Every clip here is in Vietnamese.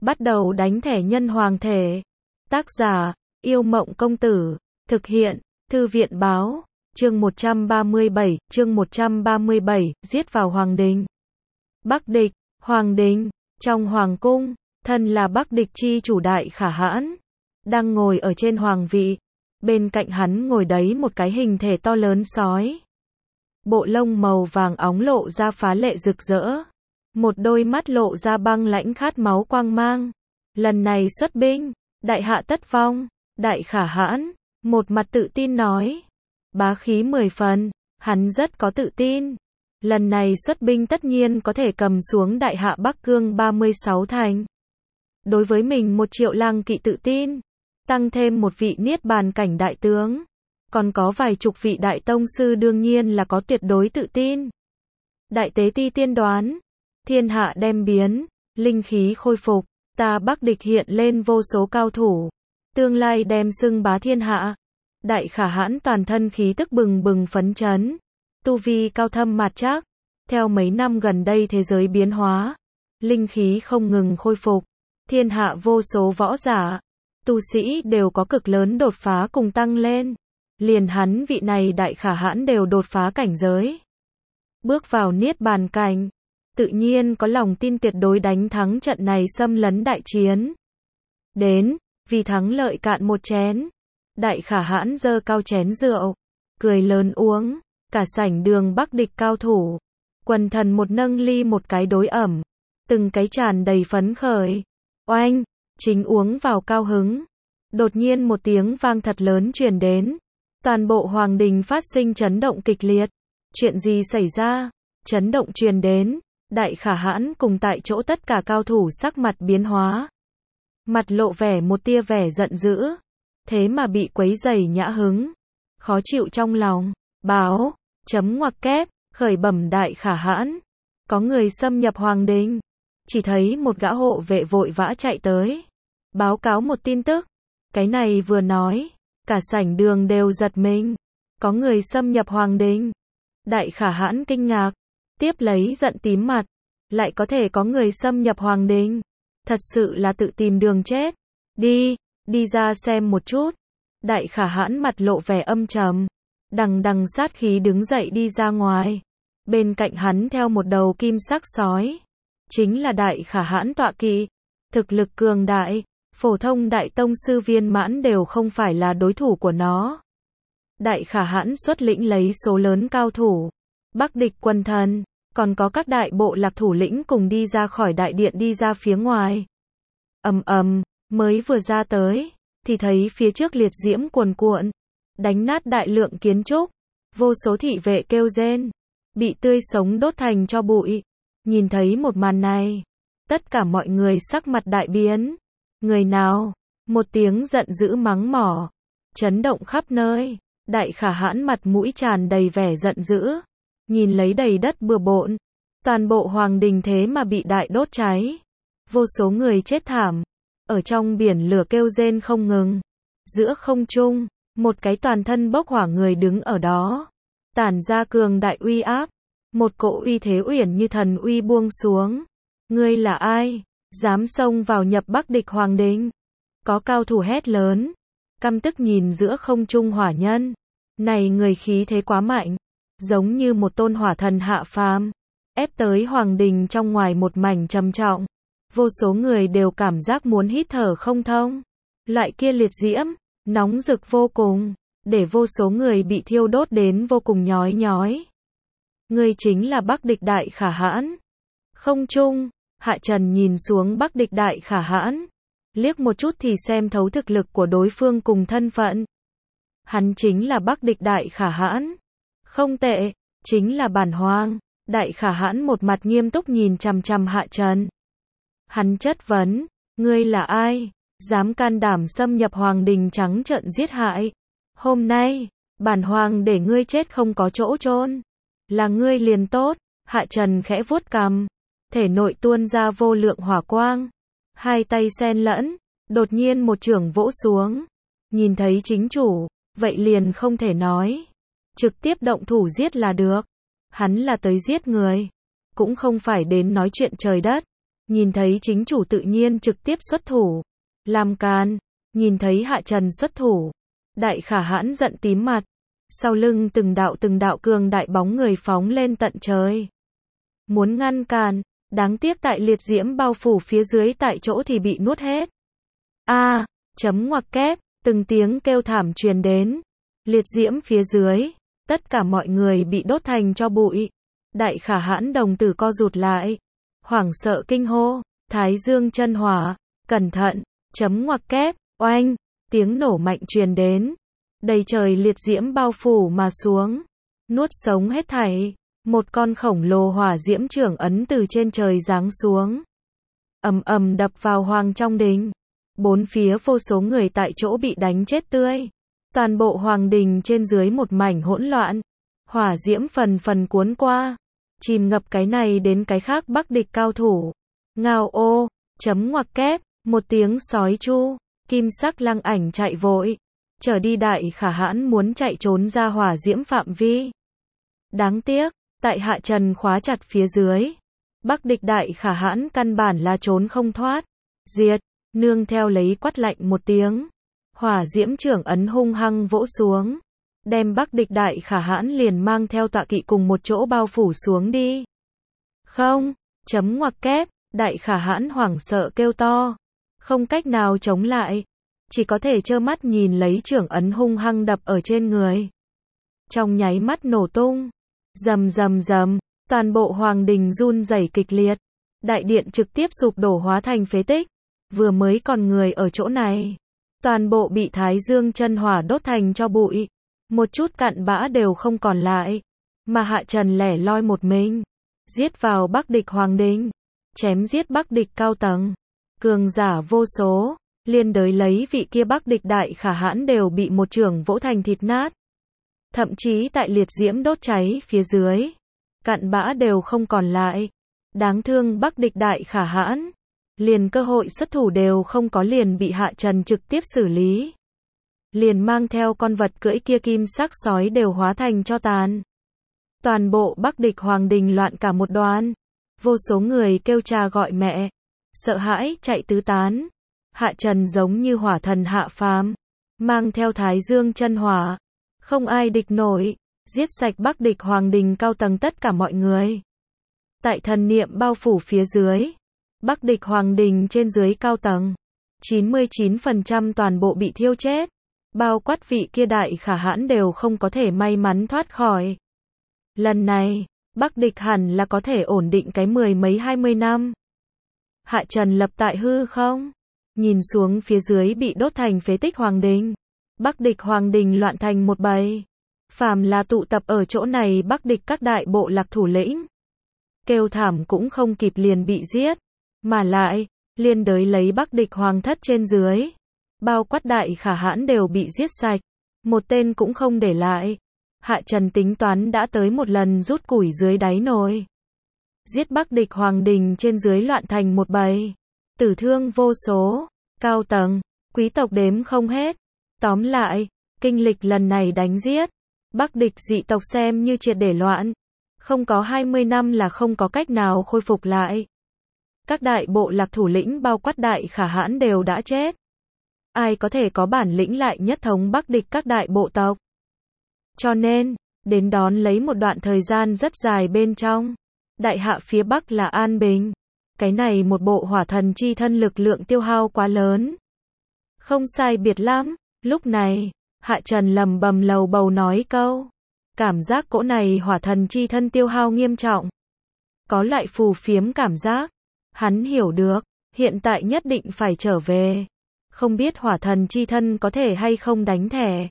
Bắt đầu đánh thẻ nhân hoàng thể. Tác giả, Yêu Mộng Công Tử. Thực hiện, Thư viện Báo. Chương 137, chương 137, giết vào Hoàng Đình. Bắc Địch, Hoàng Đình, trong Hoàng Cung, thân là Bắc Địch chi chủ Đại Khả Hãn, đang ngồi ở trên hoàng vị. Bên cạnh hắn ngồi đấy một cái hình thể to lớn sói. Bộ lông màu vàng óng lộ ra phá lệ rực rỡ. Một đôi mắt lộ ra băng lãnh khát máu quang mang. Lần này xuất binh, đại hạ tất vong. Đại Khả Hãn, một mặt tự tin nói. Bá khí 10 phần, hắn rất có tự tin. Lần này xuất binh tất nhiên có thể cầm xuống đại hạ Bắc Cương 36 thành. Đối với mình 1 triệu lang kỵ tự tin. Tăng thêm một vị niết bàn cảnh đại tướng. Còn có vài chục vị đại tông sư đương nhiên là có tuyệt đối tự tin. Đại tế ti tiên đoán. Thiên hạ đem biến, linh khí khôi phục, ta Bắc Địch hiện lên vô số cao thủ. Tương lai đem xưng bá thiên hạ. Đại Khả Hãn toàn thân khí tức bừng bừng phấn chấn. Tu vi cao thâm mạt trác. Theo mấy năm gần đây thế giới biến hóa. Linh khí không ngừng khôi phục. Thiên hạ vô số võ giả. Tu sĩ đều có cực lớn đột phá cùng tăng lên. Liền hắn vị này Đại Khả Hãn đều đột phá cảnh giới. Bước vào niết bàn cảnh. Tự nhiên có lòng tin tuyệt đối đánh thắng trận này xâm lấn đại chiến. Đến, vì thắng lợi cạn một chén. Đại Khả Hãn giơ cao chén rượu, cười lớn uống, cả sảnh đường Bắc Địch cao thủ. Quần thần một nâng ly một cái đối ẩm, từng cái tràn đầy phấn khởi. Oanh, chính uống vào cao hứng. Đột nhiên một tiếng vang thật lớn truyền đến. Toàn bộ Hoàng Đình phát sinh chấn động kịch liệt. Chuyện gì xảy ra? Chấn động truyền đến. Đại Khả Hãn cùng tại chỗ tất cả cao thủ sắc mặt biến hóa. Mặt lộ vẻ một tia vẻ giận dữ. Thế mà bị quấy rầy nhã hứng. Khó chịu trong lòng. Báo, chấm ngoặc kép, khởi bẩm Đại Khả Hãn. Có người xâm nhập Hoàng Đình. Chỉ thấy một gã hộ vệ vội vã chạy tới. Báo cáo một tin tức. Cái này vừa nói. Cả sảnh đường đều giật mình. Có người xâm nhập Hoàng Đình. Đại Khả Hãn kinh ngạc. Tiếp lấy giận tím mặt. Lại có thể có người xâm nhập Hoàng Đình. Thật sự là tự tìm đường chết. Đi ra xem một chút. Đại Khả Hãn mặt lộ vẻ âm trầm. Đằng đằng sát khí đứng dậy đi ra ngoài. Bên cạnh hắn theo một đầu kim sắc sói. Chính là Đại Khả Hãn tọa kỵ. Thực lực cường đại. Phổ thông đại tông sư viên mãn đều không phải là đối thủ của nó. Đại Khả Hãn xuất lĩnh lấy số lớn cao thủ. Bắc Địch quân thần. Còn có các đại bộ lạc thủ lĩnh cùng đi ra khỏi đại điện đi ra phía ngoài. Mới vừa ra tới, thì thấy phía trước liệt diễm cuồn cuộn, đánh nát đại lượng kiến trúc, vô số thị vệ kêu rên, bị tươi sống đốt thành tro bụi. Nhìn thấy một màn này, tất cả mọi người sắc mặt đại biến. Người nào? Một tiếng giận dữ mắng mỏ, chấn động khắp nơi. Đại Khả Hãn mặt mũi tràn đầy vẻ giận dữ. Nhìn lấy đầy đất bừa bộn, toàn bộ Hoàng Đình thế mà bị đại đốt cháy. Vô số người chết thảm, ở trong biển lửa kêu rên không ngừng. Giữa không trung, một cái toàn thân bốc hỏa người đứng ở đó, tản ra cường đại uy áp, một cỗ uy thế uyển như thần uy buông xuống. Ngươi là ai? Dám xông vào nhập Bắc Địch Hoàng Đình? Có cao thủ hét lớn, căm tức nhìn giữa không trung hỏa nhân. Này người khí thế quá mạnh. Giống như một tôn hỏa thần hạ phàm, ép tới Hoàng Đình trong ngoài một mảnh trầm trọng. Vô số người đều cảm giác muốn hít thở không thông. Loại kia liệt diễm, nóng rực vô cùng, để vô số người bị thiêu đốt đến vô cùng nhói nhói. Ngươi chính là Bắc Địch Đại Khả Hãn. Không trung, Hạ Trần nhìn xuống Bắc Địch Đại Khả Hãn, liếc một chút thì xem thấu thực lực của đối phương cùng thân phận. Hắn chính là Bắc Địch Đại Khả Hãn. Không tệ, chính là bản hoàng. Đại Khả Hãn một mặt nghiêm túc nhìn chằm chằm Hạ Trần. Hắn chất vấn, ngươi là ai? Dám can đảm xâm nhập Hoàng Đình trắng trợn giết hại. Hôm nay, bản hoàng để ngươi chết không có chỗ chôn. Là ngươi liền tốt. Hạ Trần khẽ vuốt cằm, thể nội tuôn ra vô lượng hỏa quang. Hai tay xen lẫn, đột nhiên một chưởng vỗ xuống. Nhìn thấy chính chủ, vậy liền không thể nói. Trực tiếp động thủ giết là được. Hắn là tới giết người, cũng không phải đến nói chuyện trời đất. nhìn thấy chính chủ tự nhiên trực tiếp xuất thủ, làm càn, nhìn thấy Hạ Trần xuất thủ, Đại Khả Hãn giận tím mặt, sau lưng từng đạo cường đại bóng người phóng lên tận trời. Muốn ngăn cản, đáng tiếc tại liệt diễm bao phủ phía dưới tại chỗ thì bị nuốt hết. A, chấm ngoặc kép, từng tiếng kêu thảm truyền đến. Liệt diễm phía dưới, tất cả mọi người bị đốt thành tro bụi. Đại Khả Hãn đồng tử co rụt lại, hoảng sợ kinh hô, Thái Dương chân hỏa, cẩn thận, chấm ngoặc kép, oanh, tiếng nổ mạnh truyền đến. Đầy trời liệt diễm bao phủ mà xuống, nuốt sống hết thảy. Một con khổng lồ hỏa diễm trưởng ấn từ trên trời giáng xuống, ầm ầm đập vào hoàng trong đình. Bốn phía vô số người tại chỗ bị đánh chết tươi. Toàn bộ hoàng đình trên dưới một mảnh hỗn loạn. Hỏa diễm phần phần cuốn qua, chìm ngập cái này đến cái khác Bắc địch cao thủ. Ngao ô, chấm ngoặc kép, một tiếng sói chu, kim sắc lăng ảnh chạy vội, trở đi Đại Khả Hãn muốn chạy trốn ra hỏa diễm phạm vi. Đáng tiếc, tại Hạ Trần khóa chặt phía dưới, Bắc địch Đại Khả Hãn căn bản là trốn không thoát. Diệt, nương theo lấy quát lạnh một tiếng, hỏa diễm trưởng ấn hung hăng vỗ xuống, đem Bắc địch Đại Khả Hãn liền mang theo tọa kỵ cùng một chỗ bao phủ xuống đi. Không, chấm ngoặc kép, Đại Khả Hãn hoảng sợ kêu to, không cách nào chống lại, chỉ có thể trơ mắt nhìn lấy trưởng ấn hung hăng đập ở trên người. Trong nháy mắt nổ tung, rầm rầm rầm, toàn bộ hoàng đình run rẩy kịch liệt, đại điện trực tiếp sụp đổ hóa thành phế tích. Vừa mới còn người ở chỗ này, toàn bộ bị Thái Dương chân hỏa đốt thành tro bụi, một chút cặn bã đều không còn lại. Mà Hạ Trần lẻ loi một mình, giết vào Bắc địch hoàng đình, chém giết Bắc địch cao tầng, cường giả vô số, liên đới lấy vị kia Bắc địch Đại Khả Hãn đều bị một chưởng vỗ thành thịt nát. Thậm chí tại liệt diễm đốt cháy phía dưới, cặn bã đều không còn lại. Đáng thương Bắc địch Đại Khả Hãn, liền cơ hội xuất thủ đều không có liền bị Hạ Trần trực tiếp xử lý. Liền mang theo con vật cưỡi kia kim sắc sói đều hóa thành tro tàn. Toàn bộ Bắc địch hoàng đình loạn cả một đoàn. Vô số người kêu cha gọi mẹ, sợ hãi chạy tứ tán. Hạ Trần giống như hỏa thần hạ phàm, mang theo Thái Dương chân hỏa, không ai địch nổi, giết sạch Bắc địch hoàng đình cao tầng tất cả mọi người. Tại thần niệm bao phủ phía dưới, Bắc địch hoàng đình trên dưới cao tầng, 99% toàn bộ bị thiêu chết. Bao quát vị kia Đại Khả Hãn đều không có thể may mắn thoát khỏi. Lần này, Bắc địch hẳn là có thể ổn định cái 10 mấy 20 năm. Hạ Trần lập tại hư không, nhìn xuống phía dưới bị đốt thành phế tích hoàng đình. Bắc địch hoàng đình loạn thành một bầy. Phàm là tụ tập ở chỗ này Bắc địch các đại bộ lạc thủ lĩnh, kêu thảm cũng không kịp liền bị giết. Mà lại, liên đới lấy Bắc địch hoàng thất trên dưới, bao quát Đại Khả Hãn đều bị giết sạch, một tên cũng không để lại. Hạ Trần tính toán đã tới một lần rút củi dưới đáy nồi. Giết Bắc địch hoàng đình trên dưới loạn thành một bầy, tử thương vô số, cao tầng, quý tộc đếm không hết. Tóm lại, kinh lịch lần này đánh giết, Bắc địch dị tộc xem như triệt để loạn. Không có 20 năm là không có cách nào khôi phục lại. Các đại bộ lạc thủ lĩnh bao quát Đại Khả Hãn đều đã chết. Ai có thể có bản lĩnh lại nhất thống Bắc địch các đại bộ tộc. Cho nên, đến đón lấy một đoạn thời gian rất dài bên trong, đại hạ phía Bắc là an bình. Cái này một bộ hỏa thần chi thân lực lượng tiêu hao quá lớn. Không sai biệt lắm, lúc này, Hạ Trần lầm bầm lầu bầu nói câu. Cảm giác cỗ này hỏa thần chi thân tiêu hao nghiêm trọng. Có loại phù phiếm cảm giác. Hắn hiểu được, hiện tại nhất định phải trở về. Không biết hỏa thần chi thân có thể hay không đánh thẻ.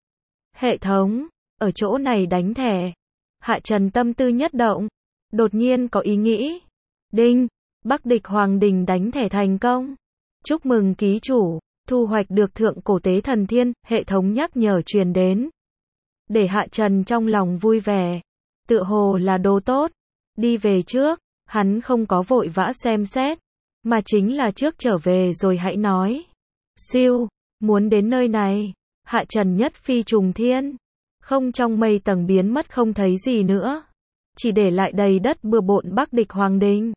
Hệ thống, ở chỗ này đánh thẻ. Hạ Trần tâm tư nhất động, đột nhiên có ý nghĩ. Đinh, Bắc địch hoàng đình đánh thẻ thành công. Chúc mừng ký chủ, thu hoạch được thượng cổ tế thần thiên, hệ thống nhắc nhở truyền đến. Để Hạ Trần trong lòng vui vẻ, tựa hồ là đồ tốt. Đi về trước, hắn không có vội vã xem xét, mà chính là trước trở về rồi hãy nói. Siêu, muốn đến nơi này, Hạ Trần nhất phi trùng thiên, không trong mây tầng biến mất không thấy gì nữa, chỉ để lại đầy đất bừa bộn Bắc địch hoàng đình.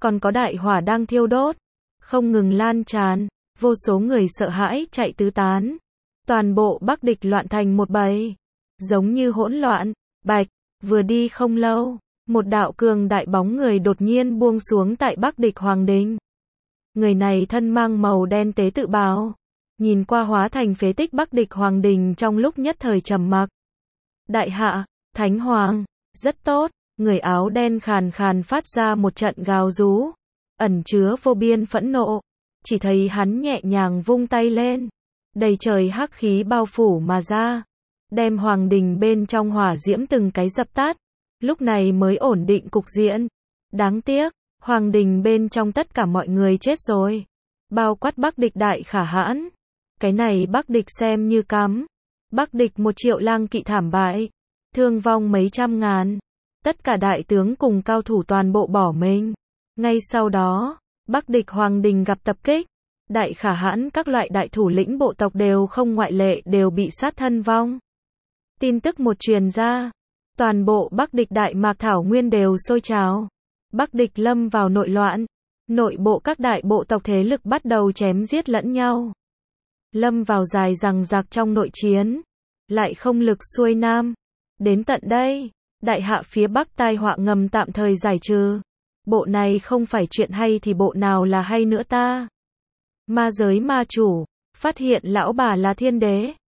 còn có đại hỏa đang thiêu đốt, không ngừng lan tràn, vô số người sợ hãi chạy tứ tán. Toàn bộ Bắc địch loạn thành một bầy, giống như hỗn loạn. Bạch, vừa đi không lâu, một đạo cường đại bóng người đột nhiên buông xuống tại Bắc địch hoàng đình. Người này thân mang màu đen tế tự bào, nhìn qua hóa thành phế tích Bắc địch hoàng đình trong lúc nhất thời trầm mặc. Đại hạ, Thánh Hoàng, rất tốt, người áo đen khàn khàn phát ra một trận gào rú, ẩn chứa vô biên phẫn nộ. Chỉ thấy hắn nhẹ nhàng vung tay lên, đầy trời hắc khí bao phủ mà ra, đem hoàng đình bên trong hỏa diễm từng cái dập tắt, lúc này mới ổn định cục diện. Đáng tiếc, hoàng đình bên trong tất cả mọi người chết rồi, bao quát Bắc địch đại khả hãn. Cái này Bắc địch xem như cắm. Bắc địch 1 triệu lang kỵ thảm bại, thương vong mấy trăm ngàn, tất cả đại tướng cùng cao thủ toàn bộ bỏ mình. Ngay sau đó, Bắc địch hoàng đình gặp tập kích, đại khả hãn các loại đại thủ lĩnh bộ tộc đều không ngoại lệ đều bị sát thân vong. Tin tức một truyền ra, toàn bộ Bắc địch đại mạc thảo nguyên đều sôi trào. Bắc địch lâm vào nội loạn, nội bộ các đại bộ tộc thế lực bắt đầu chém giết lẫn nhau. Lâm vào dài dằng dặc trong nội chiến, lại không lực xuôi nam. Đến tận đây, đại hạ phía Bắc tai họa ngầm tạm thời giải trừ. Bộ này không phải chuyện hay thì bộ nào là hay nữa ta? Ma giới ma chủ, phát hiện lão bà là thiên đế.